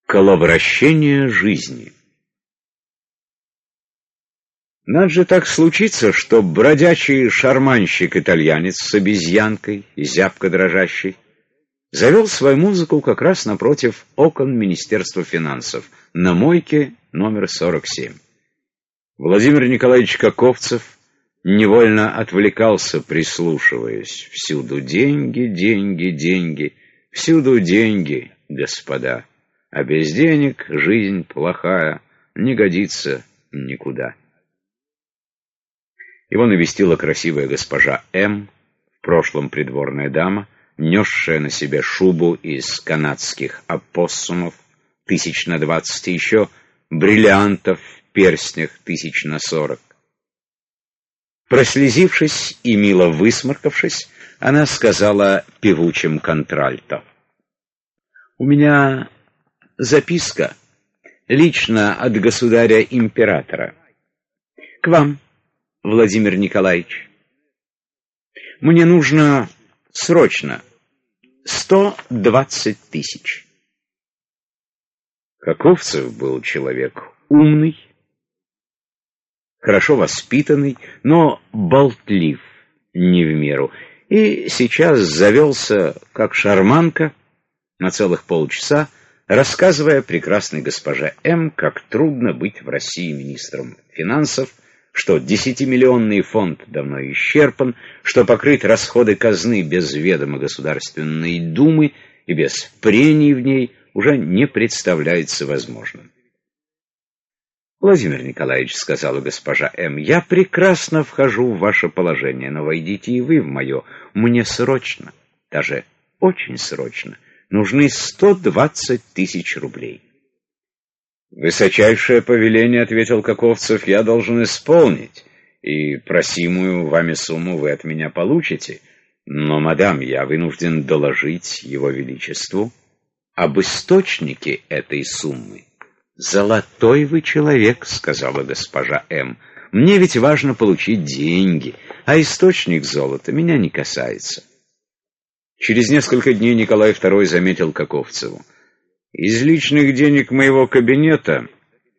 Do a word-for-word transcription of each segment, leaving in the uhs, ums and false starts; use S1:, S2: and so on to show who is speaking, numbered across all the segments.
S1: Коловращение жизни. Надо же так случиться, что бродячий шарманщик-итальянец с обезьянкой, зябко дрожащей, завел свою музыку как раз напротив окон Министерства финансов, на мойке номер сорок семь. Владимир Николаевич Каковцев невольно отвлекался, прислушиваясь. Всюду деньги, деньги, деньги, всюду деньги, господа. А без денег жизнь плохая, не годится никуда. Его навестила красивая госпожа М., в прошлом придворная дама, несшая на себе шубу из канадских опоссумов тысяч на двадцать, и еще бриллиантов в перстнях тысяч на сорок. Прослезившись и мило высморкавшись, она сказала певучим контральто: «У меня записка лично от государя-императора. К вам, Владимир Николаевич. Мне нужно срочно сто двадцать тысяч». Каковцев был человек умный, хорошо воспитанный, но болтлив не в меру, и сейчас завелся, как шарманка, на целых полчаса, рассказывая прекрасной госпоже М., как трудно быть в России министром финансов, что десятимиллионный фонд давно исчерпан, что покрыть расходы казны без ведома Государственной Думы и без прений в ней уже не представляется возможным. «Владимир Николаевич, — сказала госпожа М., — я прекрасно вхожу в ваше положение, но войдите и вы в мое. Мне срочно, даже очень срочно, нужны сто двадцать тысяч рублей». «Высочайшее повеление, — ответил Каковцев, — я должен исполнить, и просимую вами сумму вы от меня получите. Но, мадам, я вынужден доложить его величеству об источнике этой суммы». «Золотой вы человек, — сказала госпожа М. — мне ведь важно получить деньги, а источник золота меня не касается». Через несколько дней Николай второй заметил Каковцеву: «Из личных денег моего кабинета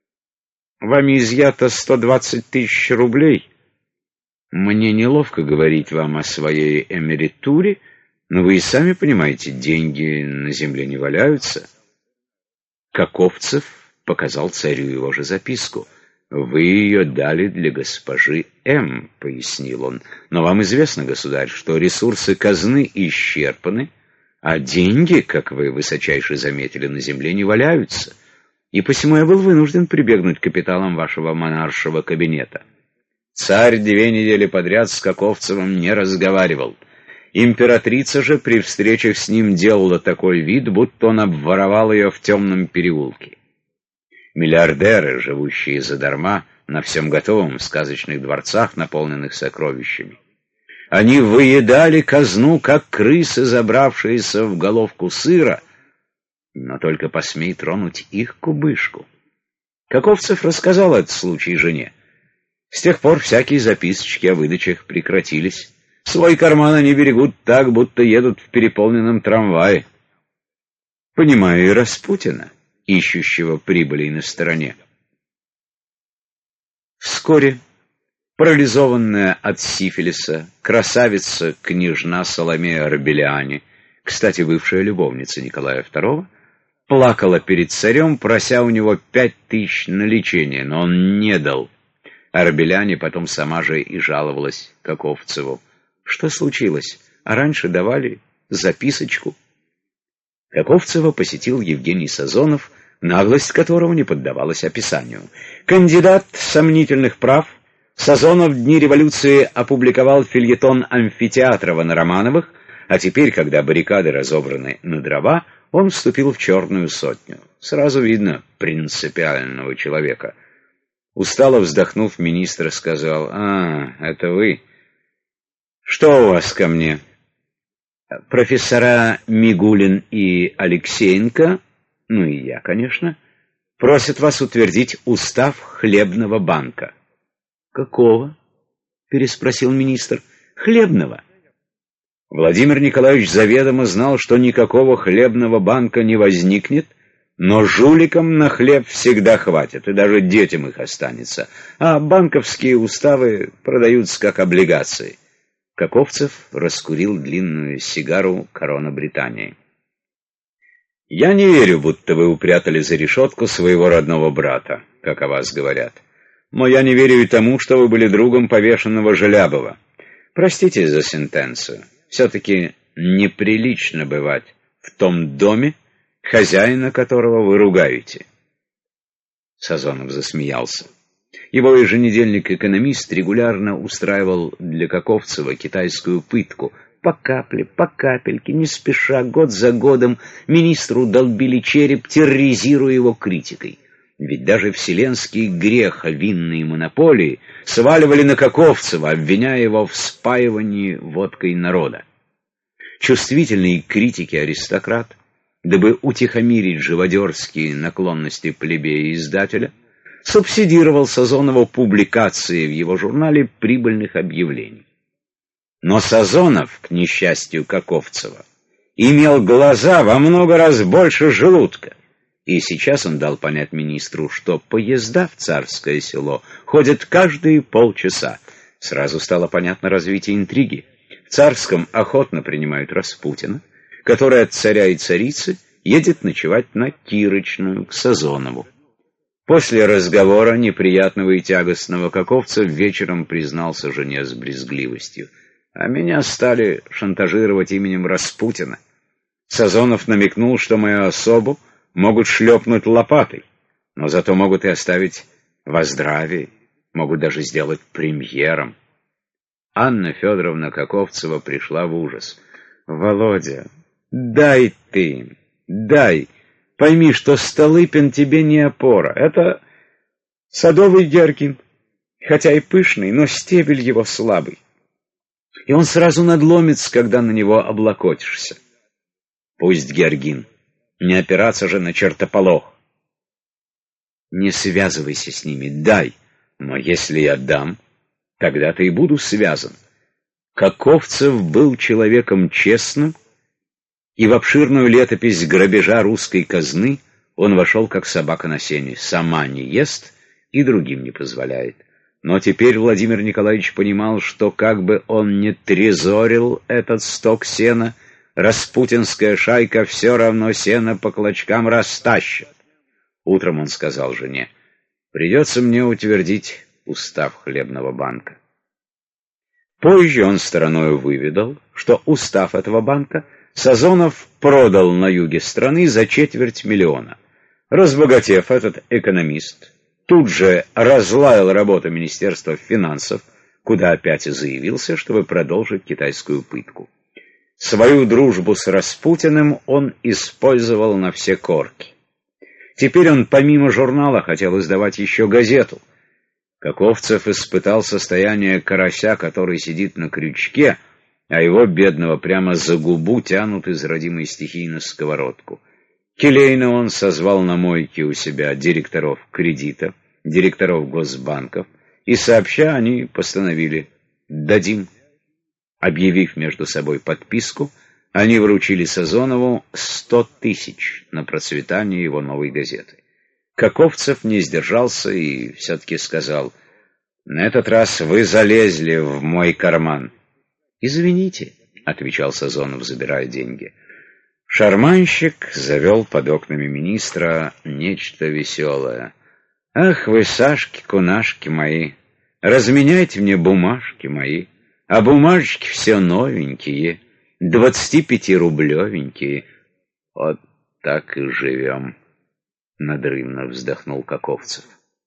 S1: вами изъято сто двадцать тысяч рублей. Мне неловко говорить вам о своей эмеритуре, но вы и сами понимаете, деньги на земле не валяются». Каковцев показал царю его же записку. «Вы ее дали для госпожи М., — пояснил он, — но вам известно, государь, что ресурсы казны исчерпаны, а деньги, как вы высочайше заметили, на земле не валяются, и посему я был вынужден прибегнуть к капиталам вашего монаршего кабинета». Царь две недели подряд с Каковцевым не разговаривал. Императрица же при встречах с ним делала такой вид, будто он обворовал ее в темном переулке. Миллиардеры, живущие задарма на всем готовом в сказочных дворцах, наполненных сокровищами, они выедали казну, как крысы, забравшиеся в головку сыра, но только посмей тронуть их кубышку. Каковцев рассказал этот случай жене. С тех пор всякие записочки о выдачах прекратились. Свой карман они берегут так, будто едут в переполненном трамвае. Понимаю и Распутина, ищущего прибыли на стороне. Вскоре парализованная от сифилиса красавица-княжна Соломея Арбеляне, кстати, бывшая любовница Николая второго, плакала перед царем, прося у него пять тысяч на лечение, но он не дал. Арбеляне потом сама же и жаловалась Каковцеву. Что случилось? А раньше давали записочку. Каковцева посетил Евгений Сазонов, наглость которого не поддавалась описанию. Кандидат сомнительных прав, Сазонов в дни революции опубликовал фельетон Амфитеатрова на Романовых, а теперь, когда баррикады разобраны на дрова, он вступил в черную сотню. Сразу видно принципиального человека. Устало вздохнув, министр сказал: «А, это вы? Что у вас ко мне?» «Профессора Мигулин и Алексеенко, ну и я, конечно, просят вас утвердить устав хлебного банка». «Какого?» — переспросил министр. «Хлебного». Владимир Николаевич заведомо знал, что никакого хлебного банка не возникнет, Но жуликам на хлеб всегда хватит, и даже детям их останется. А банковские уставы продаются как облигации. Каковцев раскурил длинную сигару «Корона Британии». «Я не верю, будто вы упрятали за решетку своего родного брата, как о вас говорят. Но я не верю и тому, что вы были другом повешенного Желябова. Простите за сентенцию. Все-таки неприлично бывать в том доме, хозяина которого вы ругаете». Сазонов засмеялся. Его еженедельник «Экономист» регулярно устраивал для Каковцева китайскую пытку. По капле, по капельке, не спеша, год за годом министру долбили череп, терроризируя его критикой. Ведь даже вселенский грех о винной монополии сваливали на Каковцева, обвиняя его в спаивании водкой народа. Чувствительный к критике аристократ, дабы утихомирить живодерские наклонности плебея и издателя, субсидировал Сазонову публикации в его журнале прибыльных объявлений. Но Сазонов, к несчастью Каковцева, имел глаза во много раз больше желудка, и сейчас он дал понять министру, что поезда в Царское Село ходят каждые полчаса. Сразу стало понятно развитие интриги. В Царском охотно принимают Распутина, который от царя и царицы едет ночевать на Кирочную к Сазонову. После разговора, неприятного и тягостного, Каковцев вечером признался жене с брезгливостью: «А меня стали шантажировать именем Распутина. Сазонов намекнул, что мою особу могут шлепнуть лопатой, но зато могут и оставить во здравии, могут даже сделать премьером». Анна Федоровна Каковцева пришла в ужас. «Володя, дай ты им, дай. Пойми, что Столыпин тебе не опора. Это садовый Гергин, хотя и пышный, но стебель его слабый. И он сразу надломится, когда на него облокотишься. Пусть Гергин, не опираться же на чертополох. Не связывайся с ними, дай. Но если я дам, тогда-то и буду связан». Каковцев был человеком честным, и в обширную летопись грабежа русской казны он вошел как собака на сене, сама не ест и другим не позволяет. Но теперь Владимир Николаевич понимал, что как бы он ни трезорил этот сток сена, распутинская шайка все равно сено по клочкам растащит. Утром он сказал жене: «Придется мне утвердить устав хлебного банка». Позже он стороною выведал, что устав этого банка Сазонов продал на юге страны за четверть миллиона. Разбогатев, этот экономист тут же разлаял работу Министерства финансов, куда опять и заявился, чтобы продолжить китайскую пытку. Свою дружбу с Распутиным он использовал на все корки. Теперь он помимо журнала хотел издавать еще газету. Каковцев испытал состояние карася, который сидит на крючке, а его, бедного, прямо за губу тянут из родимой стихии на сковородку. Келейно он созвал на мойке у себя директоров кредитов, директоров госбанков, и сообща они постановили: «Дадим». Объявив между собой подписку, они вручили Сазонову сто тысяч на процветание его новой газеты. Каковцев не сдержался и все-таки сказал: «На этот раз вы залезли в мой карман». «Извините», — отвечал Сазонов, забирая деньги. Шарманщик завел под окнами министра нечто веселое. «Ах вы, Сашки-кунашки мои, разменяйте мне бумажки мои, а бумажечки все новенькие, двадцатипятирублевенькие. Вот так и живем», — надрывно вздохнул Каковцев.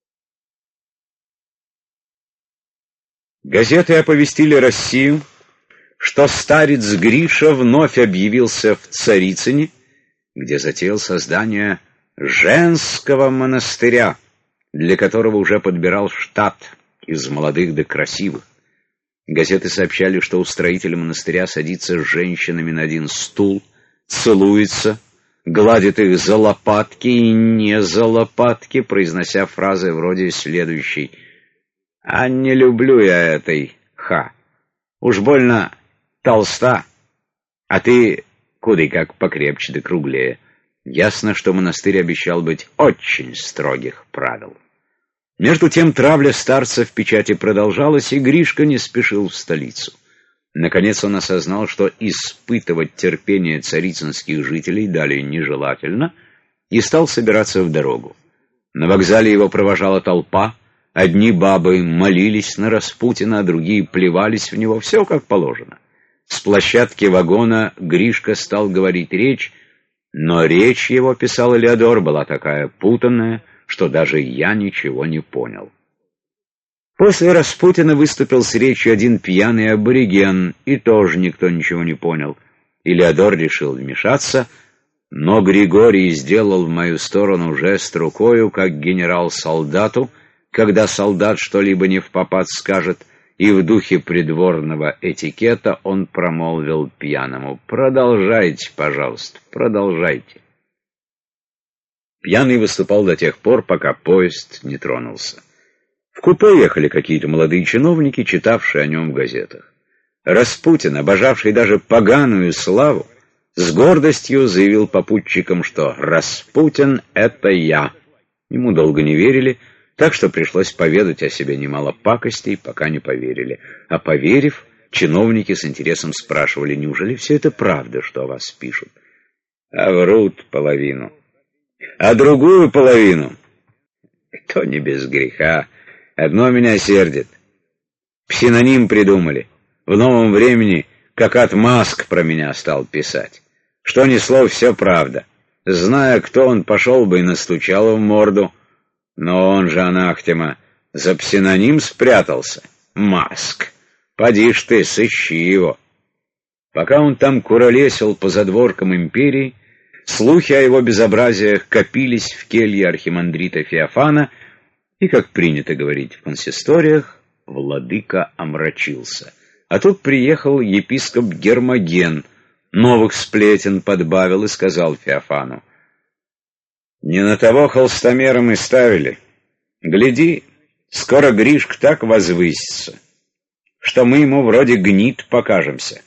S1: Газеты оповестили Россию, что старец Гриша вновь объявился в Царицыне, где затеял создание женского монастыря, для которого уже подбирал штат из молодых до красивых. Газеты сообщали, что устроитель монастыря садится с женщинами на один стул, целуется, гладит их за лопатки и не за лопатки, произнося фразы вроде следующей: «А не люблю я этой ха, уж больно толста, а ты куды как покрепче да круглее. Ясно, что монастырь обещал быть очень строгих правил. Между тем травля старца в печати продолжалась, и Гришка не спешил в столицу. Наконец он осознал, что испытывать терпение царицынских жителей далее нежелательно, и стал собираться в дорогу. На вокзале его провожала толпа, одни бабы молились на Распутина, а другие плевались в него, все как положено. С площадки вагона Гришка стал говорить речь, но речь его, писал Элеодор, была такая путанная, что даже я ничего не понял. После Распутина выступил с речью один пьяный абориген, и тоже никто ничего не понял. Элеодор решил вмешаться, но Григорий сделал в мою сторону жест рукою, как генерал солдату, когда солдат что-либо не впопад скажет, и в духе придворного этикета он промолвил пьяному: «Продолжайте, пожалуйста, продолжайте». Пьяный выступал до тех пор, пока поезд не тронулся. В купе ехали какие-то молодые чиновники, читавшие о нем в газетах. Распутин, обожавший даже поганую славу, с гордостью заявил попутчикам, что «Распутин — это я». Ему долго не верили, так что пришлось поведать о себе немало пакостей, пока не поверили. А поверив, чиновники с интересом спрашивали: «Неужели все это правда, что о вас пишут?» А врут половину. А другую половину, кто не без греха, одно меня сердит. Псевдоним придумали. В новом времени как отмазк про меня стал писать. Что ни слов, все правда. Зная, кто он, пошел бы и настучал в морду. Но он же, анахтема, за псевдоним спрятался. Маск. Поди ж ты, сыщи его. Пока он там куролесил по задворкам империи, слухи о его безобразиях копились в келье архимандрита Феофана, и, как принято говорить в консисториях, владыка омрачился. А тут приехал епископ Гермоген, новых сплетен подбавил и сказал Феофану: «Не на того холстомера мы ставили. Гляди, скоро Гришка так возвысится, что мы ему вроде гнид покажемся».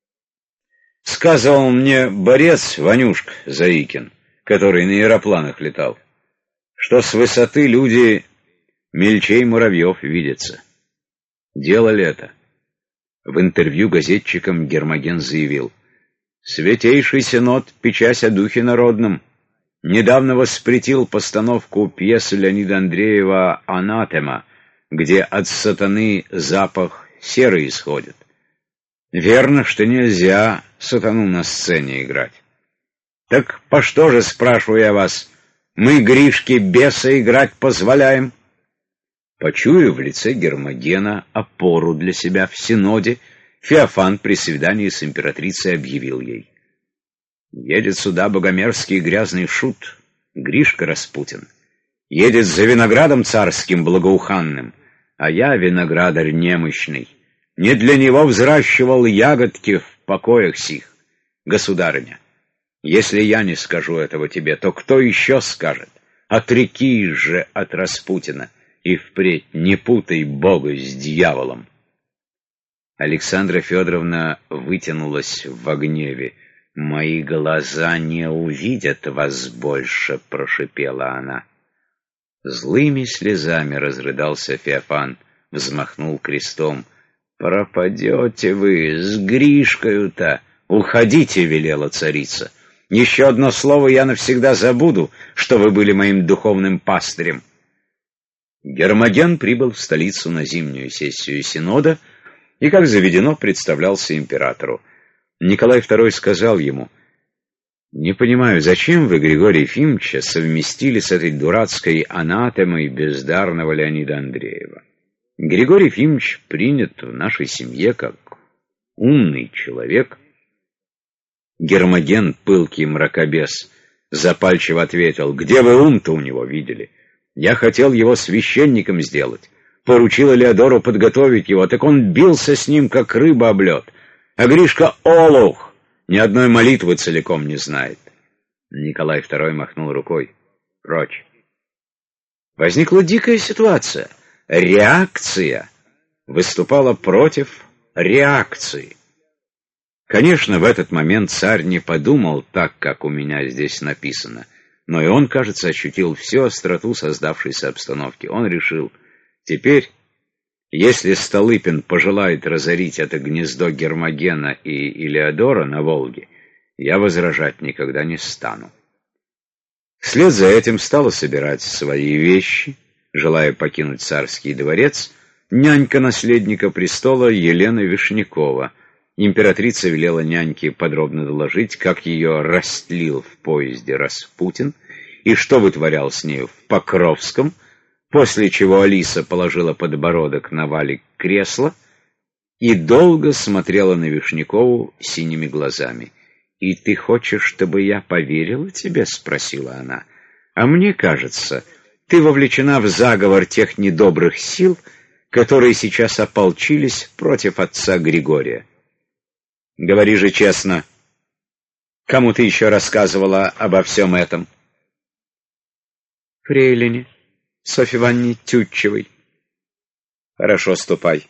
S1: Сказывал мне борец Ванюшка Заикин, который на аэропланах летал, что с высоты люди мельчей муравьев видятся. Делали это. В интервью газетчикам Гермоген заявил: «Святейший Синод, печась о духе народном, недавно воспретил постановку пьесы Леонида Андреева «Анатема», где от сатаны запах серы исходит. Верно, что нельзя сатану на сцене играть. Так по что же, спрашиваю я вас, мы Гришке беса играть позволяем?» Почуяв в лице Гермогена опору для себя в Синоде, Феофан при свидании с императрицей объявил ей: «Едет сюда богомерзкий грязный шут, Гришка Распутин. Едет за виноградом царским благоуханным, а я виноградарь немощный. Не для него взращивал ягодки в покоях сих. Государыня, если я не скажу этого тебе, то кто еще скажет? Отрекись же от Распутина, и впредь не путай Бога с дьяволом». Александра Федоровна вытянулась в гневе. «Мои глаза не увидят вас больше», — прошипела она. Злыми слезами разрыдался Феофан, взмахнул крестом. «Пропадете вы с Гришкою-то! Уходите!» — велела царица. «Еще одно слово, я навсегда забуду, что вы были моим духовным пастырем». Гермоген прибыл в столицу на зимнюю сессию Синода и, как заведено, представлялся императору. Николай второй сказал ему: «Не понимаю, зачем вы Григория Ефимовича совместили с этой дурацкой анатемой бездарного Леонида Андреева? Григорий Ефимович принят в нашей семье как умный человек». Гермоген, пылкий мракобес, запальчиво ответил: «Где вы ум-то у него видели? Я хотел его священником сделать, поручил Элеодору подготовить его, так он бился с ним, как рыба об лед. А Гришка олух, ни одной молитвы целиком не знает». Николай второй махнул рукой: «Прочь». Возникла дикая ситуация. Реакция выступала против реакции. Конечно, в этот момент царь не подумал так, как у меня здесь написано, но и он, кажется, ощутил всю остроту создавшейся обстановки. Он решил, теперь, если Столыпин пожелает разорить это гнездо Гермогена и Илеодора на Волге, я возражать никогда не стану. Вслед за этим стала собирать свои вещи, желая покинуть царский дворец, нянька наследника престола Елена Вишнякова. Императрица велела няньке подробно доложить, как ее растлил в поезде Распутин и что вытворял с нею в Покровском, после чего Алиса положила подбородок на валик кресла и долго смотрела на Вишнякову синими глазами. «И ты хочешь, чтобы я поверила тебе?» — спросила она. «А мне кажется, ты вовлечена в заговор тех недобрых сил, которые сейчас ополчились против отца Григория. Говори же честно, кому ты еще рассказывала обо всем этом?» «Фрейлине, Софье Ивановне Тютчевой». «Хорошо, ступай.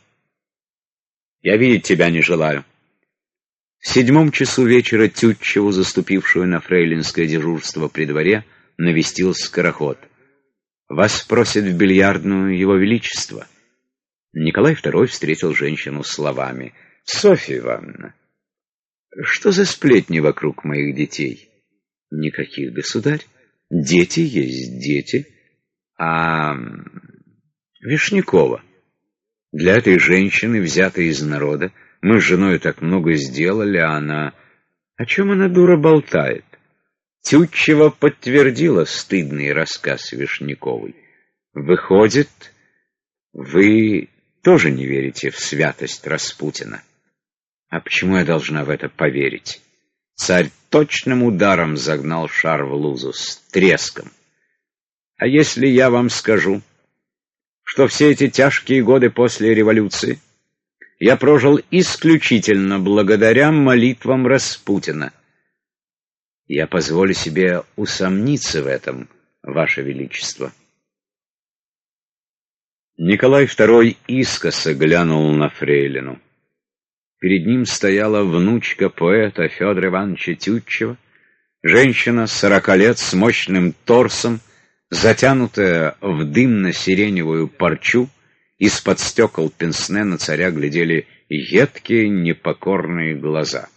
S1: Я видеть тебя не желаю». В седьмом часу вечера Тютчеву, заступившую на фрейлинское дежурство при дворе, навестил скороход. «Вас просит в бильярдную его величество». Николай Второй встретил женщину словами: «Софья Ивановна, что за сплетни вокруг моих детей?» «Никаких, государь. Дети есть дети. А Вишнякова, для этой женщины, взятой из народа, мы с женой так много сделали, а она... О чем она, дура, болтает?» Тютчева подтвердила стыдный рассказ Вишняковой. «Выходит, вы тоже не верите в святость Распутина?» «А почему я должна в это поверить?» Царь точным ударом загнал шар в лузу с треском. «А если я вам скажу, что все эти тяжкие годы после революции я прожил исключительно благодаря молитвам Распутина?» «Я позволю себе усомниться в этом, Ваше Величество». Николай Второй искоса глянул на фрейлину. Перед ним стояла внучка поэта Федора Ивановича Тютчева, женщина сорока лет с мощным торсом, затянутая в дымно-сиреневую парчу. Из-под стекол пенсне на царя глядели едкие, непокорные глаза.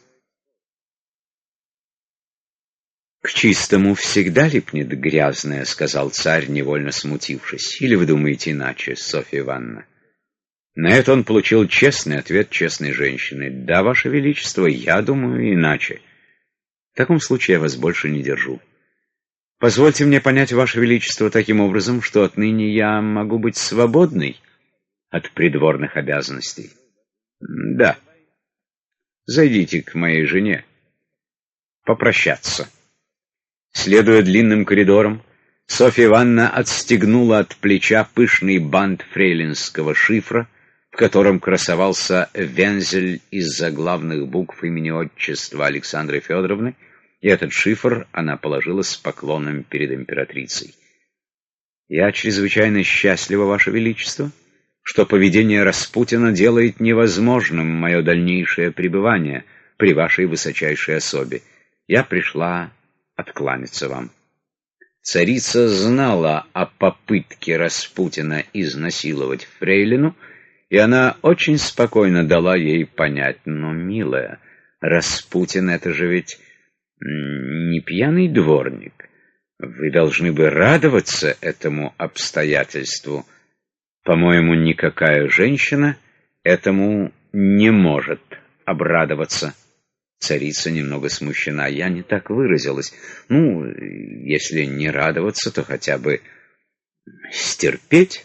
S1: «К чистому всегда липнет грязное», — сказал царь, невольно смутившись. «Или вы думаете иначе, Софья Ивановна?» На это он получил честный ответ честной женщины. «Да, Ваше Величество, я думаю иначе. В таком случае я вас больше не держу. Позвольте мне понять, Ваше Величество, таким образом, что отныне я могу быть свободной от придворных обязанностей?» «Да. Зайдите к моей жене. Попрощаться». Следуя длинным коридорам, Софья Ивановна отстегнула от плеча пышный бант фрейлинского шифра, в котором красовался вензель из заглавных букв имени-отчества Александры Федоровны, и этот шифр она положила с поклоном перед императрицей. «Я чрезвычайно счастлива, Ваше Величество, что поведение Распутина делает невозможным мое дальнейшее пребывание при вашей высочайшей особе. Я пришла откланяться вам». Царица знала о попытке Распутина изнасиловать фрейлину, и она очень спокойно дала ей понять: «Но, милая, Распутин — это же ведь не пьяный дворник. Вы должны бы радоваться этому обстоятельству. По-моему, никакая женщина этому не может обрадоваться». Царица немного смущена. «Я не так выразилась. Ну, если не радоваться, то хотя бы стерпеть».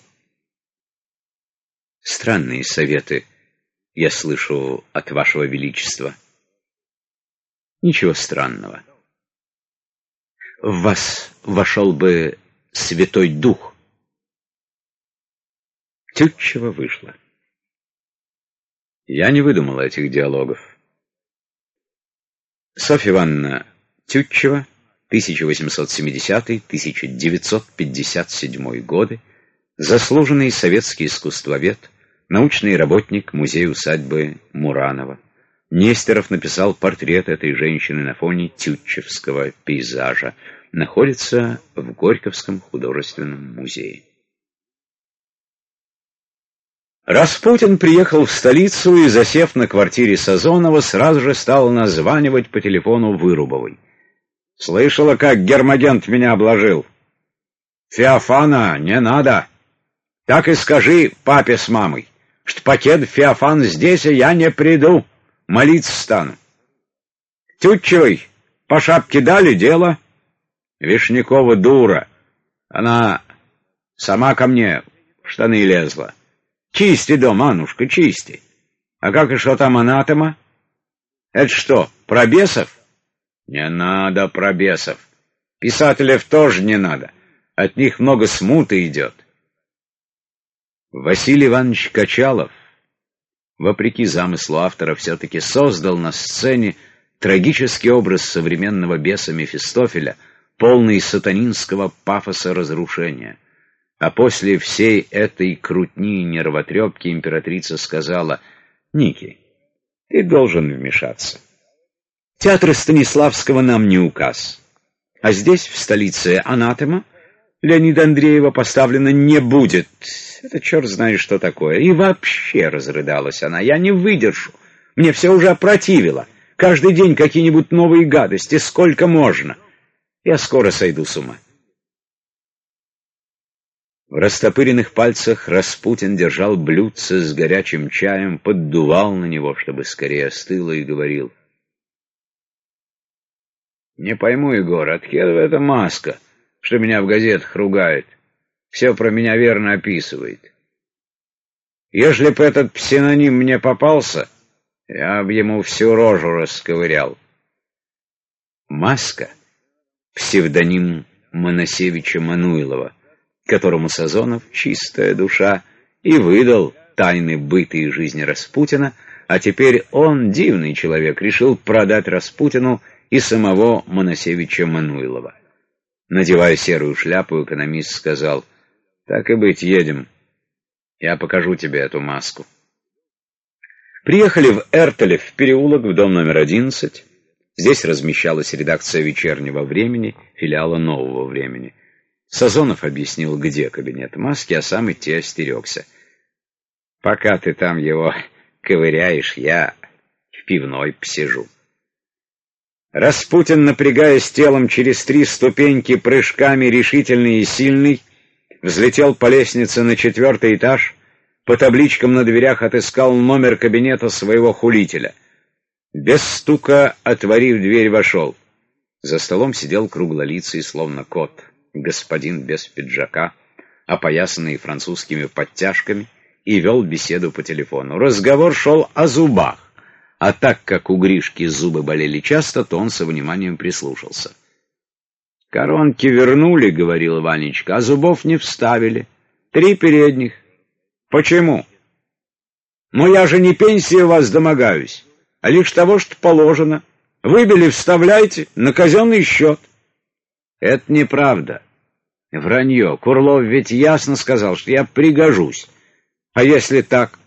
S1: «Странные советы я слышу от Вашего Величества». «Ничего странного. В вас вошел бы Святой Дух». Тютчева вышла. Я не выдумала этих диалогов. Софья Ивановна Тютчева, тысяча восемьсот семидесятый — тысяча девятьсот пятьдесят седьмой годы, заслуженный советский искусствовед, научный работник музея-усадьбы Муранова, Нестеров написал портрет этой женщины на фоне тютчевского пейзажа. Находится в Горьковском художественном музее. Распутин приехал в столицу и, засев на квартире Сазонова, сразу же стал названивать по телефону Вырубовой. «Слышала, как Гермогент меня обложил? Феофана не надо. Так и скажи папе с мамой, что пакет Феофан здесь, и я не приду, молиться стану. Тютчевой по шапке дали дело. Вишнякова дура. Она сама ко мне в штаны лезла. Чисти дом, Аннушка, чисти. А как и что там анатома? Это что, про бесов? Не надо про бесов. Писателев тоже не надо. От них много смуты идет. Василий Иванович Качалов, вопреки замыслу автора, все-таки создал на сцене трагический образ современного беса Мефистофеля, полный сатанинского пафоса разрушения. А после всей этой крутни и нервотрепки императрица сказала: «Ники, ты должен вмешаться. Театр Станиславского нам не указ. А здесь, в столице, анатема Леонида Андреева поставлена не будет. Это черт знает, что такое. И вообще, — разрыдалась она, — я не выдержу. Мне все уже опротивило. Каждый день какие-нибудь новые гадости. Сколько можно? Я скоро сойду с ума». В растопыренных пальцах Распутин держал блюдце с горячим чаем, поддувал на него, чтобы скорее остыло, и говорил: «Не пойму, Егор, откуда эта маска, что меня в газетах ругает? Все про меня верно описывает. Ежели б этот псевдоним мне попался, я б ему всю рожу расковырял». Маска — псевдоним Моносевича Мануилова, которому Сазонов, чистая душа, и выдал тайны быта и жизни Распутина, а теперь он, дивный человек, решил продать Распутину и самого Моносевича Мануилова. Надевая серую шляпу, экономист сказал: «Так и быть, едем. Я покажу тебе эту маску». Приехали в Эртелев, в переулок, в дом номер одиннадцать. Здесь размещалась редакция «Вечернего времени», филиала «Нового времени». Сазонов объяснил, где кабинет маски, а сам идти остерегся. «Пока ты там его ковыряешь, я в пивной посижу». Распутин, напрягаясь телом через три ступеньки, прыжками решительный и сильный, взлетел по лестнице на четвертый этаж, по табличкам на дверях отыскал номер кабинета своего хулителя. Без стука, отворив дверь, вошел. За столом сидел круглолицый, словно кот, господин без пиджака, опоясанный французскими подтяжками, и вел беседу по телефону. Разговор шел о зубах, а так как у Гришки зубы болели часто, то он со вниманием прислушался. «Коронки вернули, — говорил Ванечка, — а зубов не вставили. Три передних. Почему? Ну я же не пенсии вас домогаюсь, а лишь того, что положено. Выбили — вставляйте на казенный счет». «Это неправда. Вранье. Курлов ведь ясно сказал, что я пригожусь. А если так?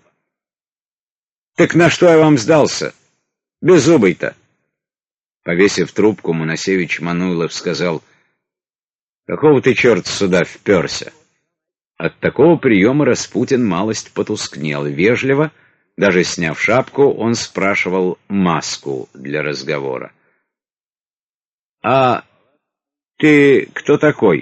S1: Так на что я вам сдался? Беззубый-то». Повесив трубку, Моносевич Мануилов сказал: «Какого ты черта сюда вперся?» От такого приема Распутин малость потускнел. Вежливо, даже сняв шапку, он спрашивал маску для разговора. «А ты кто такой?»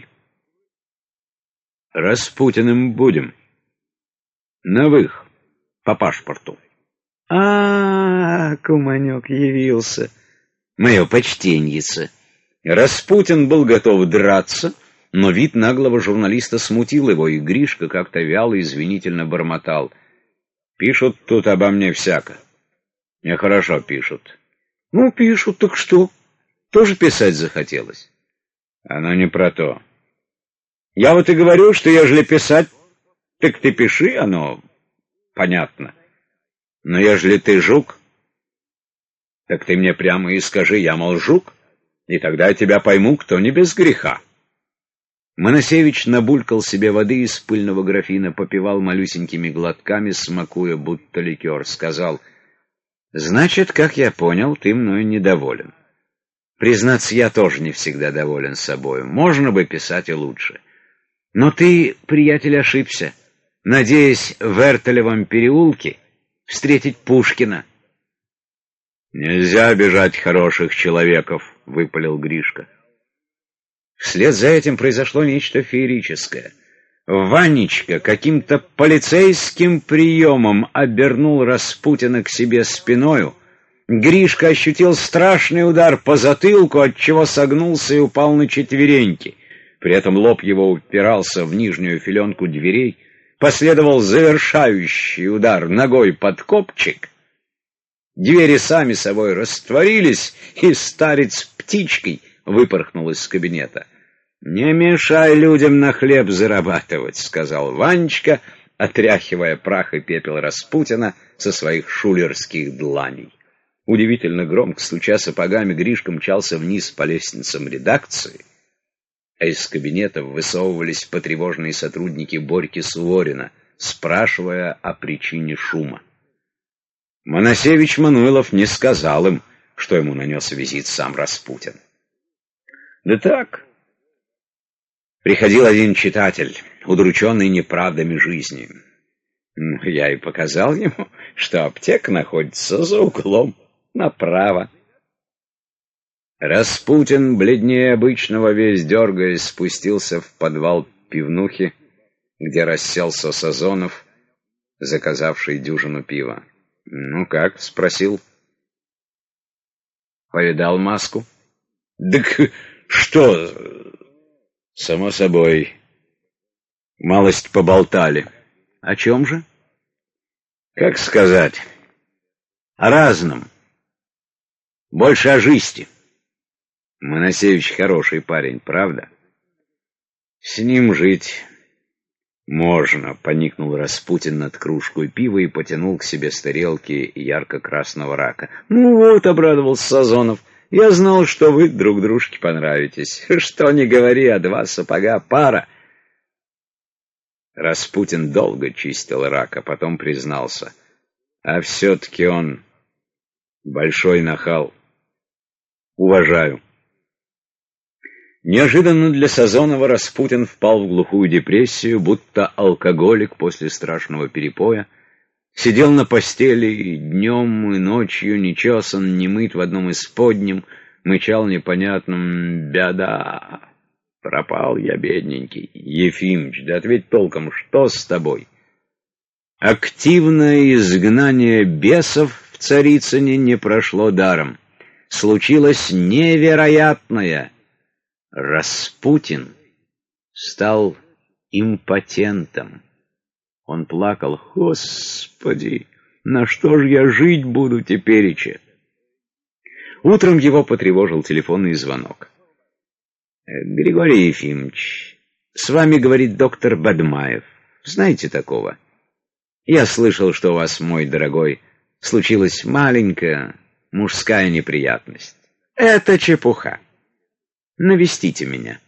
S1: «Распутиным будем. Новых, по паспорту». «А, -а, -а куманек явился. Мое почтеньице». Распутин был готов драться, но вид наглого журналиста смутил его, и Гришка как-то вяло и извинительно бормотал: «Пишут тут обо мне всяко». «Нехорошо пишут». «Ну, пишут, так что? Тоже писать захотелось?» «Оно не про то. Я вот и говорю, что ежели писать, так ты пиши, оно понятно. Но ежели ты жук, так ты мне прямо и скажи: я, мол, жук, и тогда я тебя пойму, кто не без греха». Моносевич набулькал себе воды из пыльного графина, попивал малюсенькими глотками, смакуя будто ликер, сказал: Значит, как я понял, ты мною недоволен. Признаться, я тоже не всегда доволен собой. Можно бы писать и лучше. Но ты, приятель, ошибся, надеясь в Эртелевом переулке встретить Пушкина. «Нельзя обижать хороших человеков», — выпалил Гришка. Вслед за этим произошло нечто феерическое. Ванечка каким-то полицейским приемом обернул Распутина к себе спиною. Гришка ощутил страшный удар по затылку, отчего согнулся и упал на четвереньки. При этом лоб его упирался в нижнюю филенку дверей. Последовал завершающий удар ногой под копчик. Двери сами собой растворились, и старец птичкой выпорхнул из кабинета. «Не мешай людям на хлеб зарабатывать», — сказал Ванечка, отряхивая прах и пепел Распутина со своих шулерских дланей. Удивительно громко, стуча сапогами, Гришка мчался вниз по лестницам редакции, а из кабинета высовывались потревоженные сотрудники Борьки Суворина, спрашивая о причине шума. Моносевич Мануилов не сказал им, что ему нанес визит сам Распутин. Да так, приходил один читатель, удрученный неправдами жизни. Ну, я и показал ему, что аптека находится за углом направо. Распутин, бледнее обычного, весь дергаясь, спустился в подвал пивнухи, где расселся Сазонов, заказавший дюжину пива. «Ну как?» — спросил. «Повидал маску?» «Так что?» «Само собой. Малость поболтали». «О чем же?» «Как сказать? О разном. Больше о жизни. Моносевич хороший парень, правда? С ним жить можно», — поникнул Распутин над кружкой пива и потянул к себе с тарелки ярко-красного рака. «Ну вот», — обрадовался Сазонов, — «я знал, что вы друг дружке понравитесь. Что ни говори, а два сапога пара». Распутин долго чистил рака, потом признался: «А все-таки он большой нахал. Уважаю». Неожиданно для Сазонова Распутин впал в глухую депрессию, будто алкоголик после страшного перепоя. Сидел на постели и днем, и ночью, не чесан, не мыт, в одном из подним, мычал непонятным: «Беда! Пропал я, бедненький. Ефимыч, да ответь толком, что с тобой?» Активное изгнание бесов в Царицыне не прошло даром. Случилось невероятное. Распутин стал импотентом. Он плакал: «Господи, на что же я жить буду тепереча?» Утром его потревожил телефонный звонок. «Григорий Ефимович, с вами говорит доктор Бадмаев. Знаете такого? Я слышал, что у вас, мой дорогой, случилась маленькая мужская неприятность. Это чепуха. Навестите меня».